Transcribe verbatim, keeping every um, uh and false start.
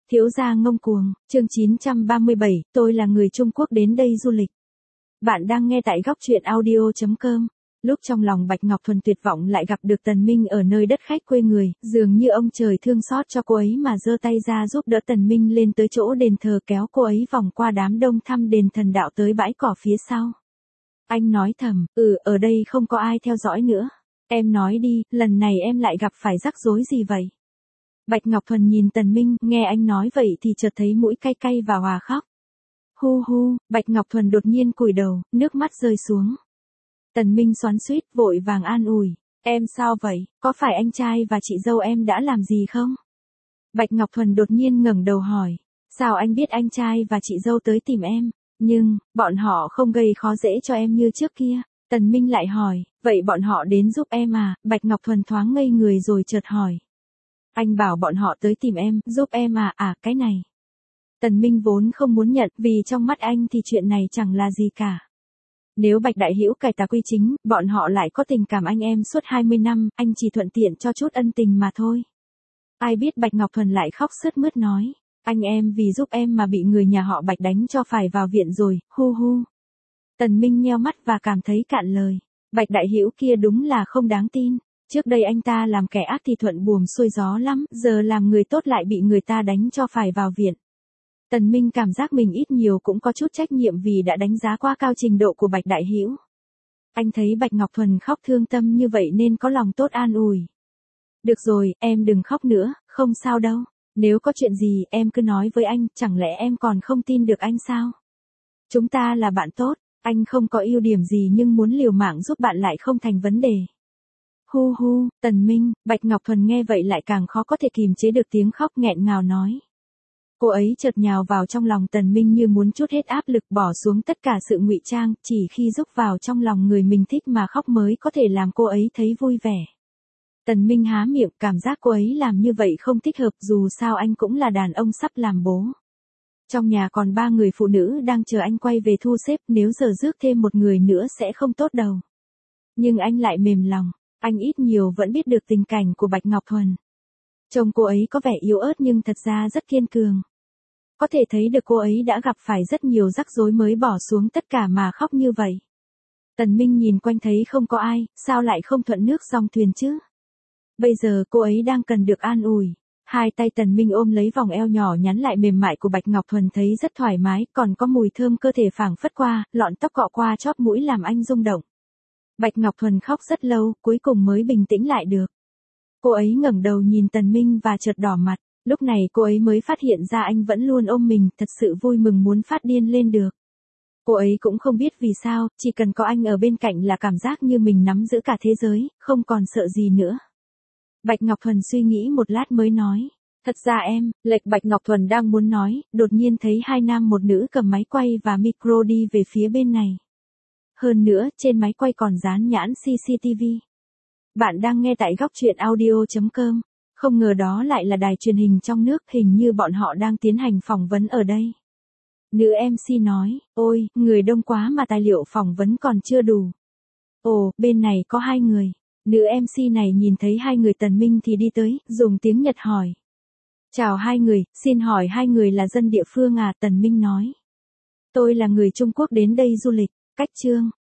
Thiếu gia ngông cuồng, chương chín trăm ba mươi bảy, tôi là người Trung Quốc đến đây du lịch. Bạn đang nghe tại góc truyện audio chấm com. Lúc trong lòng Bạch Ngọc Thuần tuyệt vọng lại gặp được Tần Minh ở nơi đất khách quê người, dường như ông trời thương xót cho cô ấy mà giơ tay ra giúp đỡ Tần Minh lên tới chỗ đền thờ, kéo cô ấy vòng qua đám đông thăm đền thần đạo tới bãi cỏ phía sau. Anh nói thầm, ừ, ở đây không có ai theo dõi nữa. Em nói đi, lần này em lại gặp phải rắc rối gì vậy? Bạch Ngọc Thuần nhìn Tần Minh, nghe anh nói vậy thì chợt thấy mũi cay cay và hòa khóc. Hu hu, Bạch Ngọc Thuần đột nhiên cúi đầu, nước mắt rơi xuống. Tần Minh xoắn xuýt, vội vàng an ủi, em sao vậy, có phải anh trai và chị dâu em đã làm gì không? Bạch Ngọc Thuần đột nhiên ngẩng đầu hỏi, sao anh biết anh trai và chị dâu tới tìm em, nhưng, bọn họ không gây khó dễ cho em như trước kia. Tần Minh lại hỏi, vậy bọn họ đến giúp em à? Bạch Ngọc Thuần thoáng ngây người rồi chợt hỏi. Anh bảo bọn họ tới tìm em, giúp em à, à, cái này. Tần Minh vốn không muốn nhận, vì trong mắt anh thì chuyện này chẳng là gì cả. Nếu Bạch Đại Hữu cải tà quy chính, bọn họ lại có tình cảm anh em suốt hai mươi năm, anh chỉ thuận tiện cho chút ân tình mà thôi. Ai biết Bạch Ngọc Thuần lại khóc sướt mướt nói, anh em vì giúp em mà bị người nhà họ Bạch đánh cho phải vào viện rồi, hu hu. Tần Minh nheo mắt và cảm thấy cạn lời. Bạch Đại Hữu kia đúng là không đáng tin. Trước đây anh ta làm kẻ ác thì thuận buồm xuôi gió lắm, giờ làm người tốt lại bị người ta đánh cho phải vào viện. Tần Minh cảm giác mình ít nhiều cũng có chút trách nhiệm vì đã đánh giá quá cao trình độ của Bạch Đại Hữu. Anh thấy Bạch Ngọc Thuần khóc thương tâm như vậy nên có lòng tốt an ủi. Được rồi, em đừng khóc nữa, không sao đâu. Nếu có chuyện gì em cứ nói với anh, chẳng lẽ em còn không tin được anh sao? Chúng ta là bạn tốt, anh không có ưu điểm gì nhưng muốn liều mạng giúp bạn lại không thành vấn đề. Hu hu, Tần Minh, Bạch Ngọc Thuần nghe vậy lại càng khó có thể kìm chế được tiếng khóc nghẹn ngào nói. Cô ấy chợt nhào vào trong lòng Tần Minh như muốn trút hết áp lực, bỏ xuống tất cả sự ngụy trang, chỉ khi rúc vào trong lòng người mình thích mà khóc mới có thể làm cô ấy thấy vui vẻ. Tần Minh há miệng, cảm giác cô ấy làm như vậy không thích hợp, dù sao anh cũng là đàn ông sắp làm bố. Trong nhà còn ba người phụ nữ đang chờ anh quay về thu xếp, nếu giờ rước thêm một người nữa sẽ không tốt đâu. Nhưng anh lại mềm lòng. Anh ít nhiều vẫn biết được tình cảnh của Bạch Ngọc Thuần. Trông cô ấy có vẻ yếu ớt nhưng thật ra rất kiên cường. Có thể thấy được cô ấy đã gặp phải rất nhiều rắc rối mới bỏ xuống tất cả mà khóc như vậy. Tần Minh nhìn quanh thấy không có ai, sao lại không thuận nước dòng thuyền chứ? Bây giờ cô ấy đang cần được an ủi. Hai tay Tần Minh ôm lấy vòng eo nhỏ nhắn lại mềm mại của Bạch Ngọc Thuần thấy rất thoải mái, còn có mùi thơm cơ thể phảng phất qua, lọn tóc cọ qua chóp mũi làm anh rung động. Bạch Ngọc Thuần khóc rất lâu, cuối cùng mới bình tĩnh lại được. Cô ấy ngẩng đầu nhìn Tần Minh và chợt đỏ mặt, lúc này cô ấy mới phát hiện ra anh vẫn luôn ôm mình, thật sự vui mừng muốn phát điên lên được. Cô ấy cũng không biết vì sao, chỉ cần có anh ở bên cạnh là cảm giác như mình nắm giữ cả thế giới, không còn sợ gì nữa. Bạch Ngọc Thuần suy nghĩ một lát mới nói, thật ra em, lệch Bạch Ngọc Thuần đang muốn nói, đột nhiên thấy hai nam một nữ cầm máy quay và micro đi về phía bên này. Hơn nữa, trên máy quay còn dán nhãn xê xê tê vê. Bạn đang nghe tại góc truyện audio chấm com. Không ngờ đó lại là đài truyền hình trong nước, hình như bọn họ đang tiến hành phỏng vấn ở đây. Nữ em xê nói, ôi, người đông quá mà tài liệu phỏng vấn còn chưa đủ. Ồ, bên này có hai người. Nữ em xê này nhìn thấy hai người Tần Minh thì đi tới, dùng tiếng Nhật hỏi. Chào hai người, xin hỏi hai người là dân địa phương à? Tần Minh nói. Tôi là người Trung Quốc đến đây du lịch. Cách chương